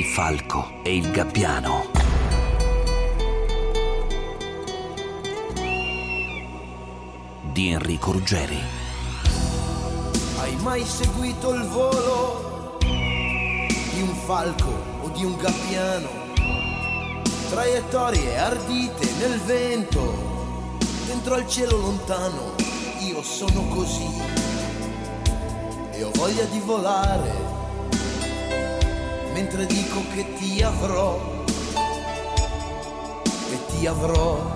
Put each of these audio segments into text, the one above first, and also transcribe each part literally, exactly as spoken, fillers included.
Il falco e il gabbiano. Di Enrico Ruggeri. Hai mai seguito il volo di un falco o di un gabbiano? Traiettorie ardite nel vento, dentro al cielo lontano. Io sono così e ho voglia di volare, mentre dico che ti avrò e ti avrò.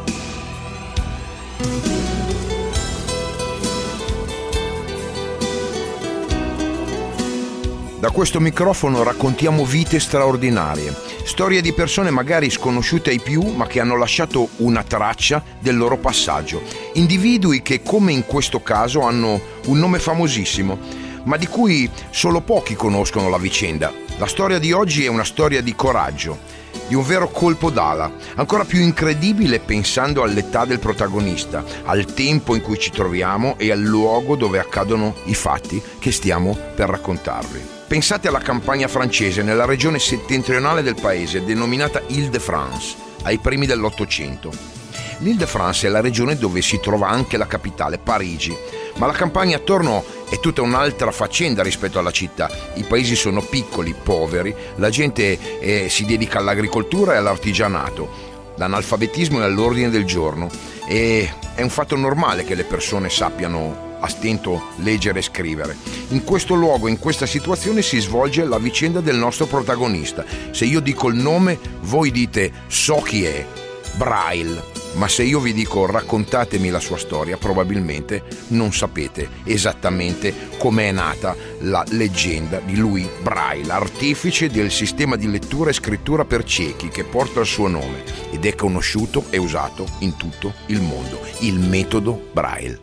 Da questo microfono raccontiamo vite straordinarie, storie di persone magari sconosciute ai più ma che hanno lasciato una traccia del loro passaggio, individui che come in questo caso hanno un nome famosissimo ma di cui solo pochi conoscono la vicenda. La storia di oggi è una storia di coraggio, di un vero colpo d'ala, ancora più incredibile pensando all'età del protagonista, al tempo in cui ci troviamo e al luogo dove accadono i fatti che stiamo per raccontarvi. Pensate alla campagna francese nella regione settentrionale del paese, denominata Île-de-France, ai primi dell'Ottocento. L'Île-de-France è la regione dove si trova anche la capitale, Parigi, ma la campagna attorno è tutta un'altra faccenda rispetto alla città. I paesi sono piccoli, poveri, la gente eh, si dedica all'agricoltura e all'artigianato, l'analfabetismo è all'ordine del giorno e è un fatto normale che le persone sappiano a stento leggere e scrivere. In questo luogo, in questa situazione si svolge la vicenda del nostro protagonista. Se io dico il nome, voi dite so chi è, Braille. Ma se io vi dico raccontatemi la sua storia, probabilmente non sapete esattamente com'è nata la leggenda di Louis Braille, artefice del sistema di lettura e scrittura per ciechi che porta il suo nome ed è conosciuto e usato in tutto il mondo, il metodo Braille.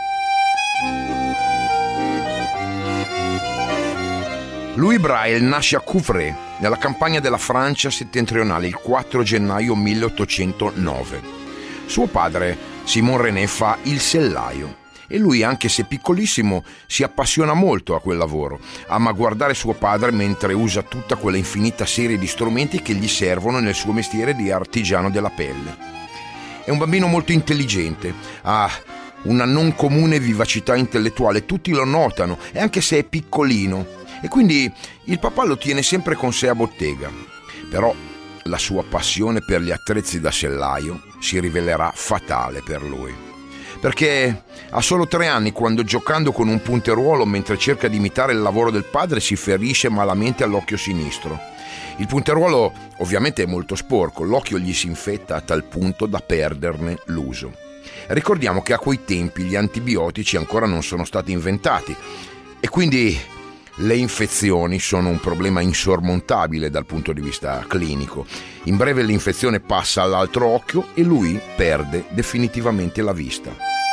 Louis Braille nasce a Couvray, nella campagna della Francia settentrionale, il quattro gennaio milleottocentonove. Suo padre, Simon René, fa il sellaio e lui, anche se piccolissimo, si appassiona molto a quel lavoro. Ama guardare suo padre mentre usa tutta quella infinita serie di strumenti che gli servono nel suo mestiere di artigiano della pelle. È un bambino molto intelligente, ha una non comune vivacità intellettuale, tutti lo notano, e anche se è piccolino, e quindi il papà lo tiene sempre con sé a bottega. Però la sua passione per gli attrezzi da sellaio si rivelerà fatale per lui, perché ha solo tre anni quando, giocando con un punteruolo mentre cerca di imitare il lavoro del padre, si ferisce malamente all'occhio sinistro. Il punteruolo ovviamente è molto sporco, l'occhio gli si infetta a tal punto da perderne l'uso. Ricordiamo che a quei tempi gli antibiotici ancora non sono stati inventati e quindi le infezioni sono un problema insormontabile dal punto di vista clinico. In breve l'infezione passa all'altro occhio e lui perde definitivamente la vista.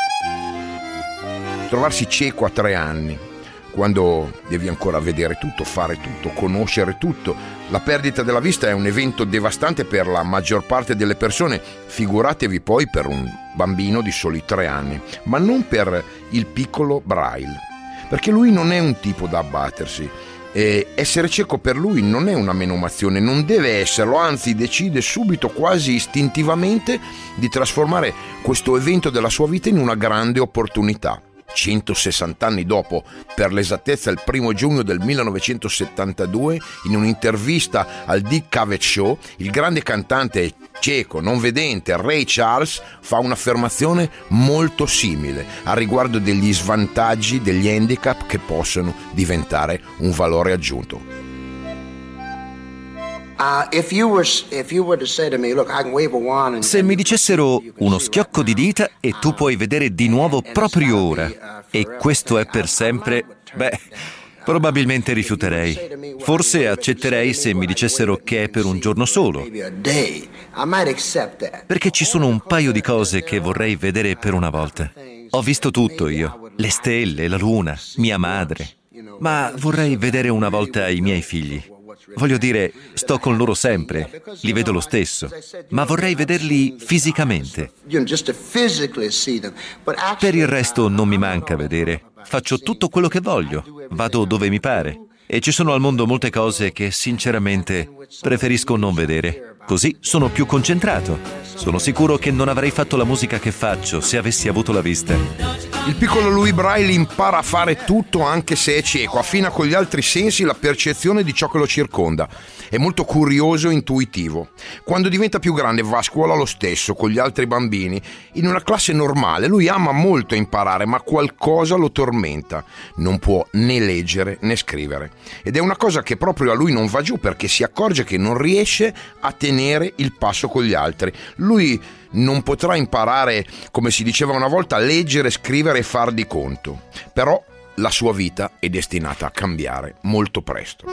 Trovarsi cieco a tre anni, quando devi ancora vedere tutto, fare tutto, conoscere tutto. La perdita della vista è un evento devastante per la maggior parte delle persone, figuratevi poi per un bambino di soli tre anni, ma non per il piccolo Braille, perché lui non è un tipo da abbattersi. E essere cieco per lui non è una menomazione, non deve esserlo, anzi decide subito, quasi istintivamente, di trasformare questo evento della sua vita in una grande opportunità. centosessanta anni dopo, per l'esattezza il primo giugno del millenovecentosettantadue, in un'intervista al Dick Cavett Show, il grande cantante cieco, non vedente, Ray Charles, fa un'affermazione molto simile a riguardo degli svantaggi, degli handicap che possono diventare un valore aggiunto. Se mi dicessero uno schiocco di dita e tu puoi vedere di nuovo proprio ora, e questo è per sempre, beh, probabilmente rifiuterei. Forse accetterei se mi dicessero che è per un giorno solo, perché ci sono un paio di cose che vorrei vedere per una volta. Ho visto tutto io, le stelle, la luna, mia madre, ma vorrei vedere una volta i miei figli. Voglio dire, sto con loro sempre, li vedo lo stesso, ma vorrei vederli fisicamente. Per il resto non mi manca vedere. Faccio tutto quello che voglio, vado dove mi pare. E ci sono al mondo molte cose che sinceramente preferisco non vedere. Così sono più concentrato. Sono sicuro che non avrei fatto la musica che faccio se avessi avuto la vista. Il piccolo Louis Braille impara a fare tutto anche se è cieco, affina con gli altri sensi la percezione di ciò che lo circonda. È molto curioso e intuitivo. Quando diventa più grande va a scuola lo stesso, con gli altri bambini. In una classe normale lui ama molto imparare, ma qualcosa lo tormenta. Non può né leggere né scrivere. Ed è una cosa che proprio a lui non va giù, perché si accorge che non riesce a tenere il passo con gli altri. Lui non potrà imparare, come si diceva una volta, a leggere, scrivere e far di conto. Però la sua vita è destinata a cambiare molto presto.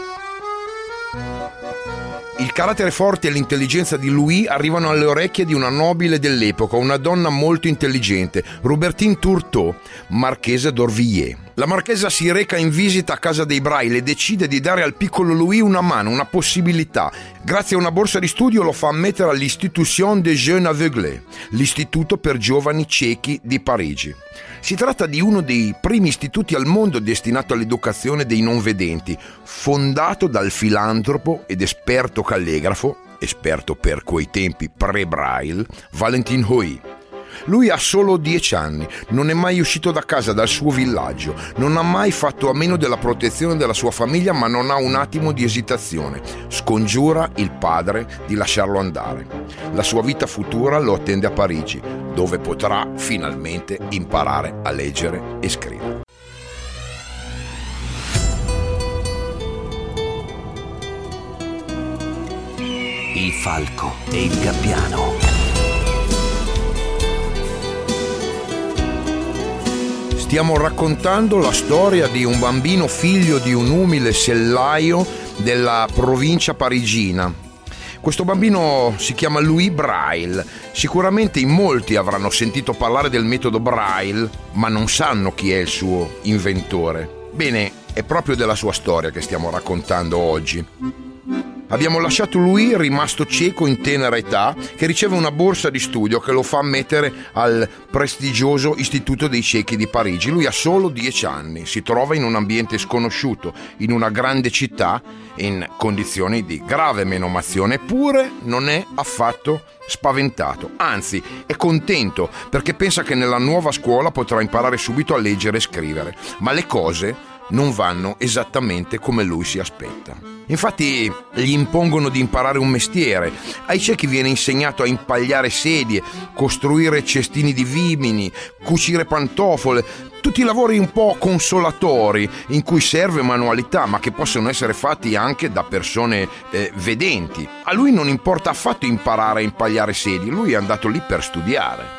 Il carattere forte e l'intelligenza di Louis arrivano alle orecchie di una nobile dell'epoca, una donna molto intelligente, Robertine Tourteau, marchesa d'Orvilliers. La marchesa si reca in visita a casa dei Braille e decide di dare al piccolo Louis una mano, una possibilità. Grazie a una borsa di studio lo fa ammettere all'Institution des Jeunes Aveuglés, l'istituto per giovani ciechi di Parigi. Si tratta di uno dei primi istituti al mondo destinato all'educazione dei non vedenti, fondato dal filantropo ed esperto calligrafo, esperto per quei tempi pre-Braille, Valentin Houy. Lui ha solo dieci anni, non è mai uscito da casa, dal suo villaggio, non ha mai fatto a meno della protezione della sua famiglia, ma non ha un attimo di esitazione. Scongiura il padre di lasciarlo andare. La sua vita futura lo attende a Parigi, dove potrà finalmente imparare a leggere e scrivere. Il falco e il gabbiano. Stiamo raccontando la storia di un bambino figlio di un umile sellaio della provincia parigina. Questo bambino si chiama Louis Braille. Sicuramente in molti avranno sentito parlare del metodo Braille, ma non sanno chi è il suo inventore. Bene, è proprio della sua storia che stiamo raccontando oggi. Abbiamo lasciato Louis, rimasto cieco in tenera età, che riceve una borsa di studio che lo fa ammettere al prestigioso Istituto dei Ciechi di Parigi. Lui ha solo dieci anni, si trova in un ambiente sconosciuto, in una grande città, in condizioni di grave menomazione, eppure non è affatto spaventato, anzi è contento perché pensa che nella nuova scuola potrà imparare subito a leggere e scrivere, ma le cose non vanno esattamente come lui si aspetta. Infatti gli impongono di imparare un mestiere. Ai ciechi viene insegnato a impagliare sedie, costruire cestini di vimini, cucire pantofole, tutti lavori un po' consolatori in cui serve manualità, ma che possono essere fatti anche da persone eh, vedenti. A lui non importa affatto imparare a impagliare sedie, lui è andato lì per studiare.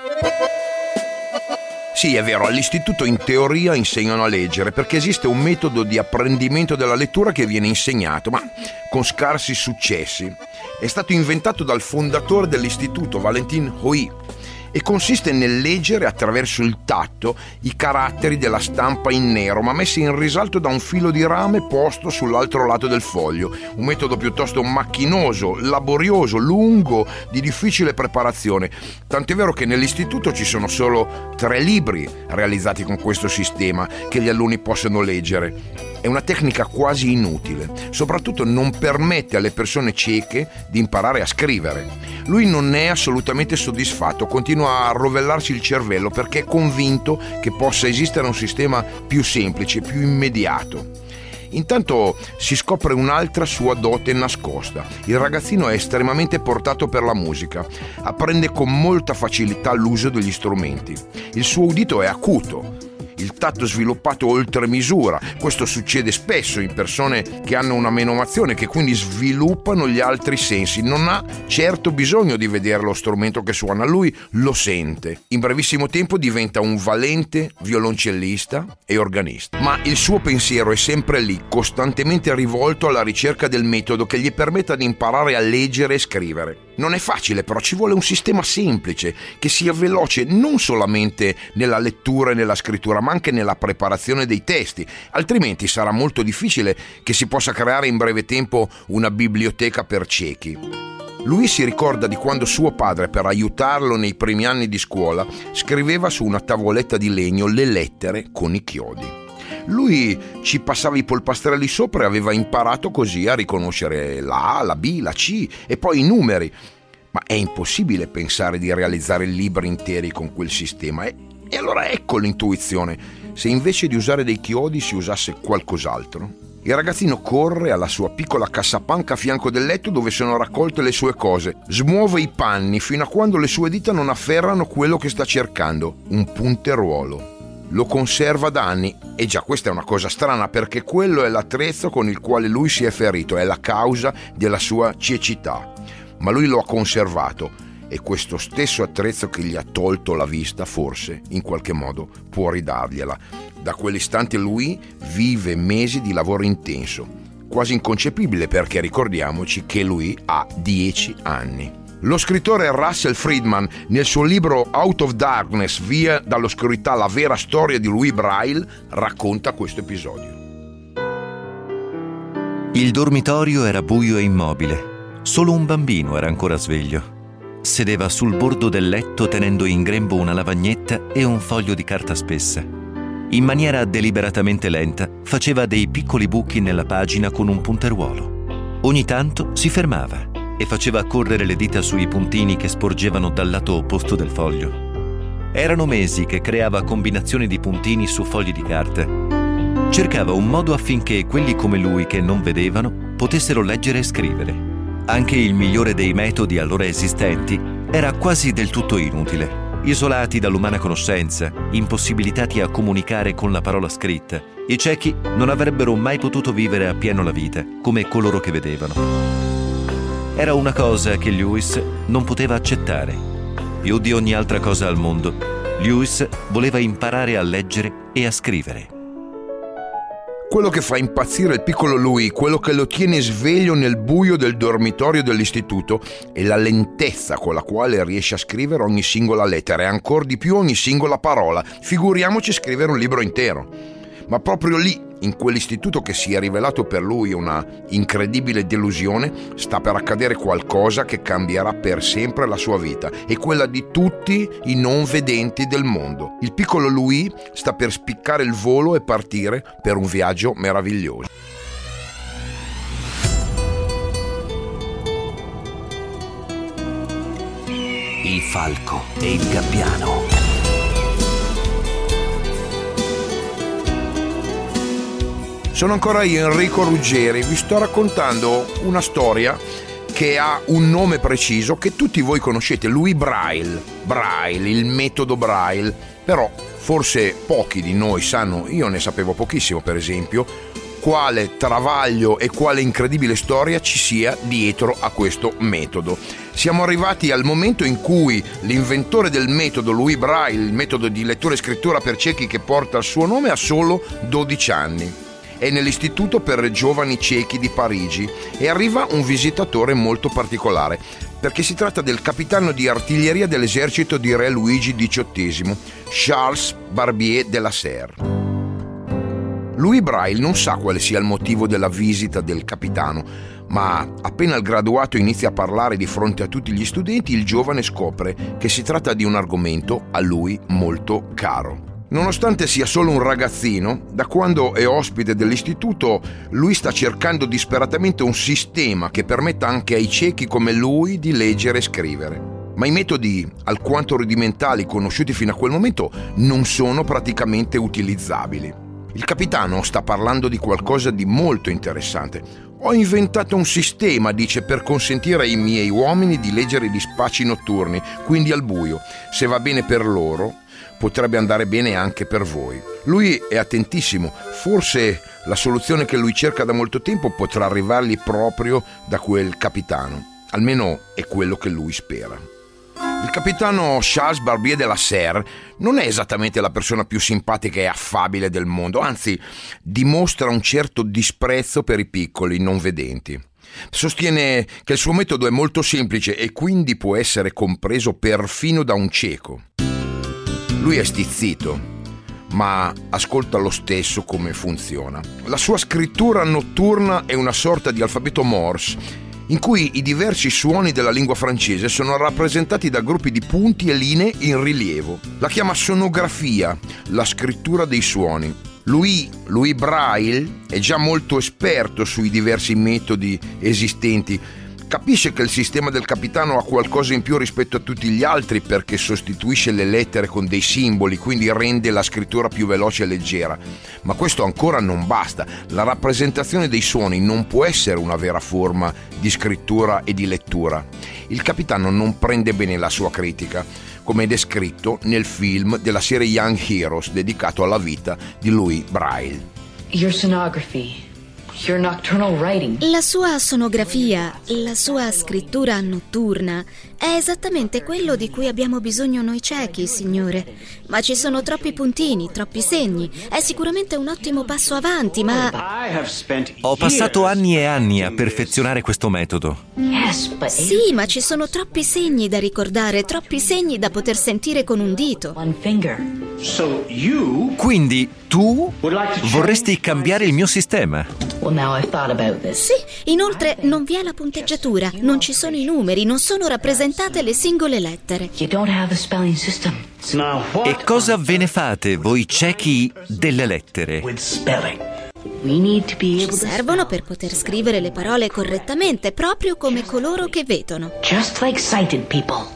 Sì, è vero, all'istituto in teoria insegnano a leggere, perché esiste un metodo di apprendimento della lettura che viene insegnato, ma con scarsi successi. È stato inventato dal fondatore dell'istituto, Valentin Houy, e consiste nel leggere attraverso il tatto i caratteri della stampa in nero, ma messi in risalto da un filo di rame posto sull'altro lato del foglio. Un metodo piuttosto macchinoso, laborioso, lungo, di difficile preparazione. Tant'è vero che nell'istituto ci sono solo tre libri realizzati con questo sistema che gli alunni possono leggere. È una tecnica quasi inutile, soprattutto non permette alle persone cieche di imparare a scrivere. Lui non è assolutamente soddisfatto, continua a rovellarsi il cervello perché è convinto che possa esistere un sistema più semplice, più immediato. Intanto si scopre un'altra sua dote nascosta. Il ragazzino è estremamente portato per la musica, apprende con molta facilità l'uso degli strumenti. Il suo udito è acuto, il tatto sviluppato oltre misura. Questo succede spesso in persone che hanno una menomazione, che quindi sviluppano gli altri sensi. Non ha certo bisogno di vedere lo strumento che suona, lui lo sente. In brevissimo tempo diventa un valente violoncellista e organista. Ma il suo pensiero è sempre lì, costantemente rivolto alla ricerca del metodo che gli permetta di imparare a leggere e scrivere. Non è facile, però ci vuole un sistema semplice, che sia veloce non solamente nella lettura e nella scrittura, ma anche nella preparazione dei testi, altrimenti sarà molto difficile che si possa creare in breve tempo una biblioteca per ciechi. Lui si ricorda di quando suo padre, per aiutarlo nei primi anni di scuola, scriveva su una tavoletta di legno le lettere con i chiodi. Lui ci passava i polpastrelli sopra e aveva imparato così a riconoscere la A, la B, la C e poi i numeri. Ma è impossibile pensare di realizzare libri interi con quel sistema. E, e allora ecco l'intuizione. Se invece di usare dei chiodi si usasse qualcos'altro? Il ragazzino corre alla sua piccola cassapanca a fianco del letto dove sono raccolte le sue cose. Smuove i panni fino a quando le sue dita non afferrano quello che sta cercando, un punteruolo. Lo conserva da anni e già questa è una cosa strana perché quello è l'attrezzo con il quale lui si è ferito, è la causa della sua cecità. Ma lui lo ha conservato e questo stesso attrezzo che gli ha tolto la vista forse in qualche modo può ridargliela. Da quell'istante lui vive mesi di lavoro intenso, quasi inconcepibile perché ricordiamoci che lui ha dieci anni. Lo scrittore Russell Friedman, nel suo libro Out of Darkness, Via dall'oscurità, la vera storia di Louis Braille, racconta questo episodio. Il dormitorio era buio e immobile. Solo un bambino era ancora sveglio. Sedeva sul bordo del letto tenendo in grembo una lavagnetta e un foglio di carta spessa. In maniera deliberatamente lenta faceva dei piccoli buchi nella pagina con un punteruolo. Ogni tanto si fermava e faceva correre le dita sui puntini che sporgevano dal lato opposto del foglio. Erano mesi che creava combinazioni di puntini su fogli di carta. Cercava un modo affinché quelli come lui che non vedevano potessero leggere e scrivere. Anche il migliore dei metodi allora esistenti era quasi del tutto inutile. Isolati dall'umana conoscenza, impossibilitati a comunicare con la parola scritta, i ciechi non avrebbero mai potuto vivere appieno la vita, come coloro che vedevano. Era una cosa che Lewis non poteva accettare. Più di ogni altra cosa al mondo, Lewis voleva imparare a leggere e a scrivere. Quello che fa impazzire il piccolo Louis, quello che lo tiene sveglio nel buio del dormitorio dell'istituto, è la lentezza con la quale riesce a scrivere ogni singola lettera e ancor di più ogni singola parola. Figuriamoci scrivere un libro intero. Ma proprio lì, in quell'istituto che si è rivelato per lui una incredibile delusione, sta per accadere qualcosa che cambierà per sempre la sua vita e quella di tutti i non vedenti del mondo. Il piccolo Louis sta per spiccare il volo e partire per un viaggio meraviglioso. Il falco e il gabbiano. Sono ancora io, Enrico Ruggeri, vi sto raccontando una storia che ha un nome preciso che tutti voi conoscete, Louis Braille, Braille, il metodo Braille, però forse pochi di noi sanno, io ne sapevo pochissimo per esempio, quale travaglio e quale incredibile storia ci sia dietro a questo metodo. Siamo arrivati al momento in cui l'inventore del metodo, Louis Braille, il metodo di lettura e scrittura per ciechi che porta il suo nome, ha solo dodici anni. È nell'istituto per giovani ciechi di Parigi e arriva un visitatore molto particolare perché si tratta del capitano di artiglieria dell'esercito di Re Luigi diciottesimo, Charles Barbier de la Serre. Louis Braille non sa quale sia il motivo della visita del capitano, ma appena il graduato inizia a parlare di fronte a tutti gli studenti, il giovane scopre che si tratta di un argomento a lui molto caro. Nonostante sia solo un ragazzino, da quando è ospite dell'istituto, lui sta cercando disperatamente un sistema che permetta anche ai ciechi come lui di leggere e scrivere. Ma i metodi alquanto rudimentali conosciuti fino a quel momento non sono praticamente utilizzabili. Il capitano sta parlando di qualcosa di molto interessante. Ho inventato un sistema, dice, per consentire ai miei uomini di leggere gli spacci notturni, quindi al buio. Se va bene per loro, potrebbe andare bene anche per voi. Lui è attentissimo, forse la soluzione che lui cerca da molto tempo potrà arrivargli proprio da quel capitano, almeno è quello che lui spera. Il capitano Charles Barbier de la Serre non è esattamente la persona più simpatica e affabile del mondo, anzi dimostra un certo disprezzo per i piccoli non vedenti. Sostiene che il suo metodo è molto semplice e quindi può essere compreso perfino da un cieco. Lui è stizzito, ma ascolta lo stesso come funziona. La sua scrittura notturna è una sorta di alfabeto Morse, in cui i diversi suoni della lingua francese sono rappresentati da gruppi di punti e linee in rilievo. La chiama sonografia, la scrittura dei suoni. Louis, Louis Braille è già molto esperto sui diversi metodi esistenti. Capisce che il sistema del capitano ha qualcosa in più rispetto a tutti gli altri perché sostituisce le lettere con dei simboli, quindi rende la scrittura più veloce e leggera. Ma questo ancora non basta. La rappresentazione dei suoni non può essere una vera forma di scrittura e di lettura. Il capitano non prende bene la sua critica, come è descritto nel film della serie Young Heroes dedicato alla vita di Louis Braille. Your sonography. Your nocturnal writing. La sua sonografia, la sua scrittura notturna è esattamente quello di cui abbiamo bisogno noi ciechi, signore. Ma ci sono troppi puntini, troppi segni. È sicuramente un ottimo passo avanti, ma... Ho passato anni e anni a perfezionare questo metodo. Sì, ma ci sono troppi segni da ricordare, troppi segni da poter sentire con un dito. Quindi tu vorresti cambiare il mio sistema? Sì, inoltre non vi è la punteggiatura, non ci sono i numeri, non sono rappresentate le singole lettere. E cosa ve ne fate, voi ciechi delle lettere? Ci servono per poter scrivere le parole correttamente, proprio come coloro che vedono. Just like sighted people.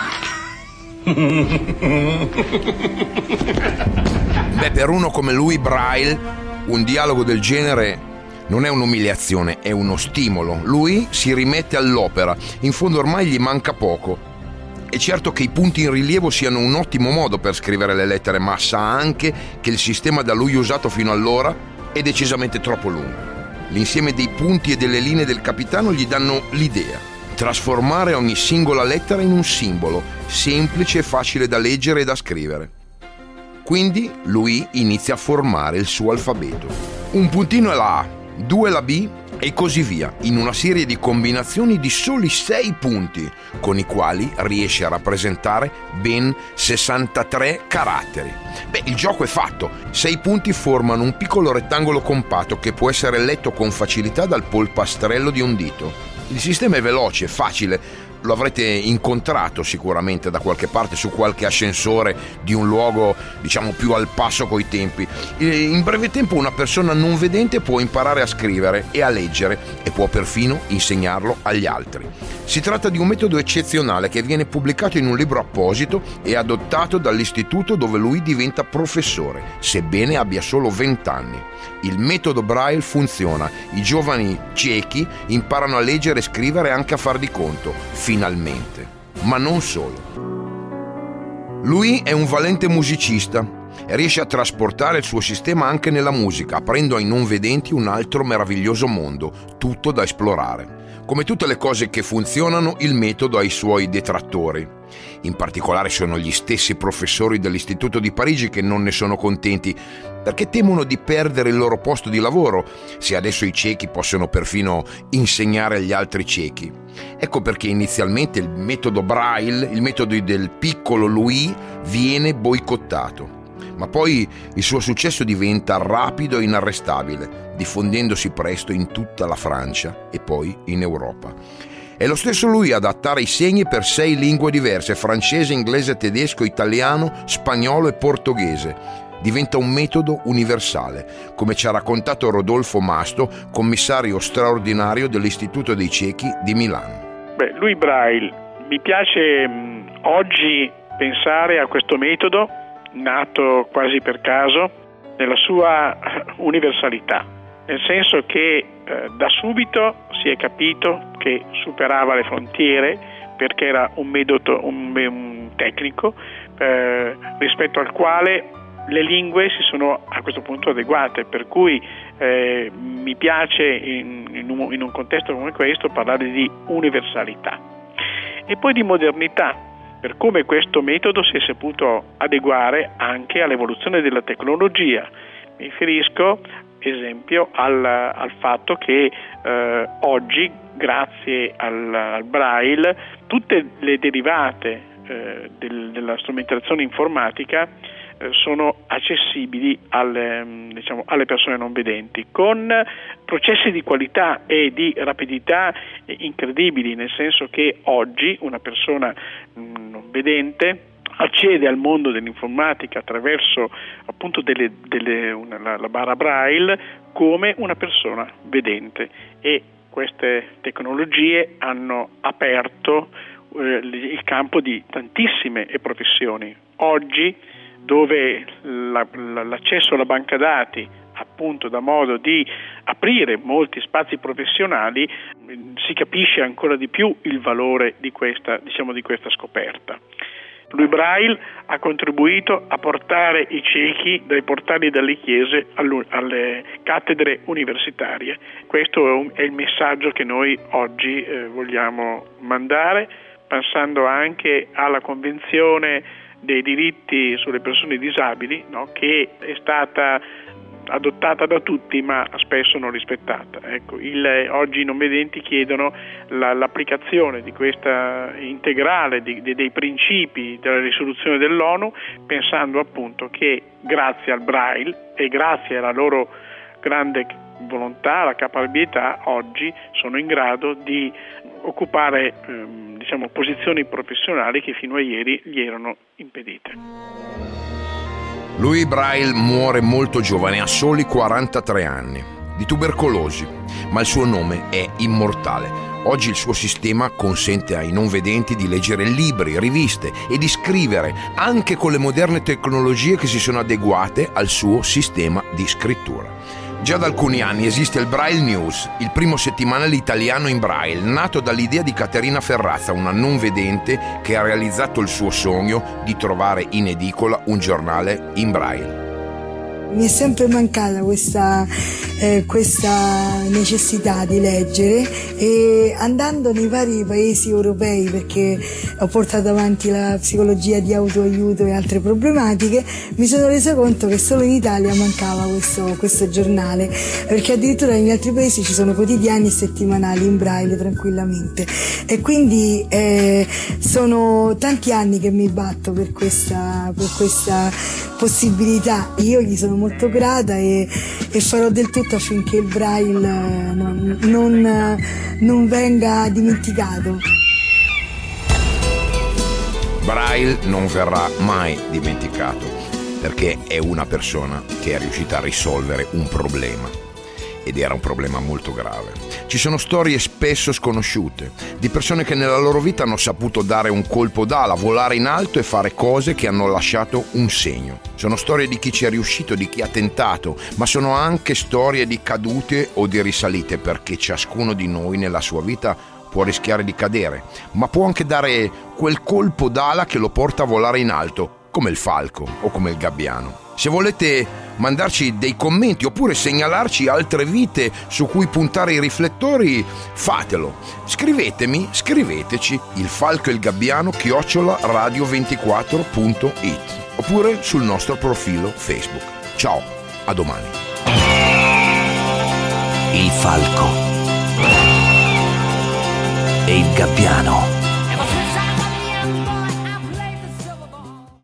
Beh, per uno come Louis Braille, un dialogo del genere non è un'umiliazione, è uno stimolo. Lui si rimette all'opera, in fondo ormai gli manca poco. È certo che i punti in rilievo siano un ottimo modo per scrivere le lettere, ma sa anche che il sistema da lui usato fino allora è decisamente troppo lungo. L'insieme dei punti e delle linee del capitano gli danno l'idea: trasformare ogni singola lettera in un simbolo, semplice e facile da leggere e da scrivere. Quindi lui inizia a formare il suo alfabeto. Un puntino è la A, due la B e così via, in una serie di combinazioni di soli sei punti, con i quali riesce a rappresentare ben sessantatré caratteri. Beh, il gioco è fatto. Sei punti formano un piccolo rettangolo compatto che può essere letto con facilità dal polpastrello di un dito. Il sistema è veloce, facile. Lo avrete incontrato sicuramente da qualche parte su qualche ascensore di un luogo, diciamo, più al passo coi tempi. In breve tempo una persona non vedente può imparare a scrivere e a leggere e può perfino insegnarlo agli altri. Si tratta di un metodo eccezionale che viene pubblicato in un libro apposito e adottato dall'istituto dove lui diventa professore, sebbene abbia solo venti anni. Il metodo Braille funziona. I giovani ciechi imparano a leggere e scrivere e anche a far di conto, finalmente. Ma non solo. Lui è un valente musicista e riesce a trasportare il suo sistema anche nella musica, aprendo ai non vedenti un altro meraviglioso mondo, tutto da esplorare. Come tutte le cose che funzionano, il metodo ha i suoi detrattori. In particolare sono gli stessi professori dell'Istituto di Parigi che non ne sono contenti, perché temono di perdere il loro posto di lavoro, se adesso i ciechi possono perfino insegnare agli altri ciechi. Ecco perché inizialmente il metodo Braille, il metodo del piccolo Louis, viene boicottato. Ma poi il suo successo diventa rapido e inarrestabile, diffondendosi presto in tutta la Francia e poi in Europa. È lo stesso lui ad adattare i segni per sei lingue diverse: francese, inglese, tedesco, italiano, spagnolo e portoghese. Diventa un metodo universale, come ci ha raccontato Rodolfo Masto, commissario straordinario dell'Istituto dei Ciechi di Milano. Beh, Louis Braille, mi piace mh, oggi pensare a questo metodo, nato quasi per caso, nella sua universalità, nel senso che eh, da subito si è capito che superava le frontiere perché era un metodo un, un tecnico eh, rispetto al quale le lingue si sono a questo punto adeguate, per cui eh, mi piace in, in, un, in un contesto come questo parlare di universalità e poi di modernità, per come questo metodo si è saputo adeguare anche all'evoluzione della tecnologia. Mi riferisco, esempio, al, al fatto che eh, oggi, grazie al, al Braille, tutte le derivate eh, del, della strumentazione informatica eh, sono accessibili alle, diciamo, alle persone non vedenti, con processi di qualità e di rapidità incredibili, nel senso che oggi una persona non vedente accede al mondo dell'informatica attraverso appunto delle, delle, una, la, la barra Braille come una persona vedente, e queste tecnologie hanno aperto eh, il campo di tantissime professioni. Oggi, dove la, la, l'accesso alla banca dati appunto dà modo di aprire molti spazi professionali, si capisce ancora di più il valore di questa, diciamo, di questa scoperta. Louis Braille ha contribuito a portare i ciechi dai portali delle chiese alle cattedre universitarie. Questo è il messaggio che noi oggi eh, vogliamo mandare, pensando anche alla Convenzione dei diritti sulle persone disabili, no? Che è stata adottata da tutti ma spesso non rispettata. Ecco, il, oggi i non vedenti chiedono la, l'applicazione di questa integrale di, di, dei principi della risoluzione dell'ONU, pensando appunto che grazie al Braille e grazie alla loro grande volontà, la capacità, oggi sono in grado di occupare ehm, diciamo posizioni professionali che fino a ieri gli erano impedite. Louis Braille muore molto giovane, a soli quarantatré anni, di tubercolosi, ma il suo nome è immortale. Oggi il suo sistema consente ai non vedenti di leggere libri, riviste e di scrivere, anche con le moderne tecnologie che si sono adeguate al suo sistema di scrittura. Già da alcuni anni esiste il Braille News, il primo settimanale italiano in Braille, nato dall'idea di Caterina Ferrazza, una non vedente che ha realizzato il suo sogno di trovare in edicola un giornale in Braille. Mi è sempre mancata questa, eh, questa necessità di leggere, e andando nei vari paesi europei, perché ho portato avanti la psicologia di autoaiuto e altre problematiche, mi sono resa conto che solo in Italia mancava questo, questo giornale, perché addirittura negli altri paesi ci sono quotidiani e settimanali in Braille tranquillamente, e quindi eh, sono tanti anni che mi batto per questa, per questa possibilità. Io gli sono molto grata e, e farò del tutto affinché il Braille non, non, non venga dimenticato. Braille non verrà mai dimenticato, perché è una persona che è riuscita a risolvere un problema, ed era un problema molto grave. Ci sono storie spesso sconosciute di persone che nella loro vita hanno saputo dare un colpo d'ala, volare in alto e fare cose che hanno lasciato un segno. Sono storie di chi ci è riuscito, di chi ha tentato, ma sono anche storie di cadute o di risalite, perché ciascuno di noi nella sua vita può rischiare di cadere, ma può anche dare quel colpo d'ala che lo porta a volare in alto, come il falco o come il gabbiano. Se volete mandarci dei commenti oppure segnalarci altre vite su cui puntare i riflettori, fatelo. Scrivetemi, scriveteci il falco e il gabbiano chiocciola radio ventiquattro punto it oppure sul nostro profilo Facebook. Ciao, a domani. Il falco e il gabbiano.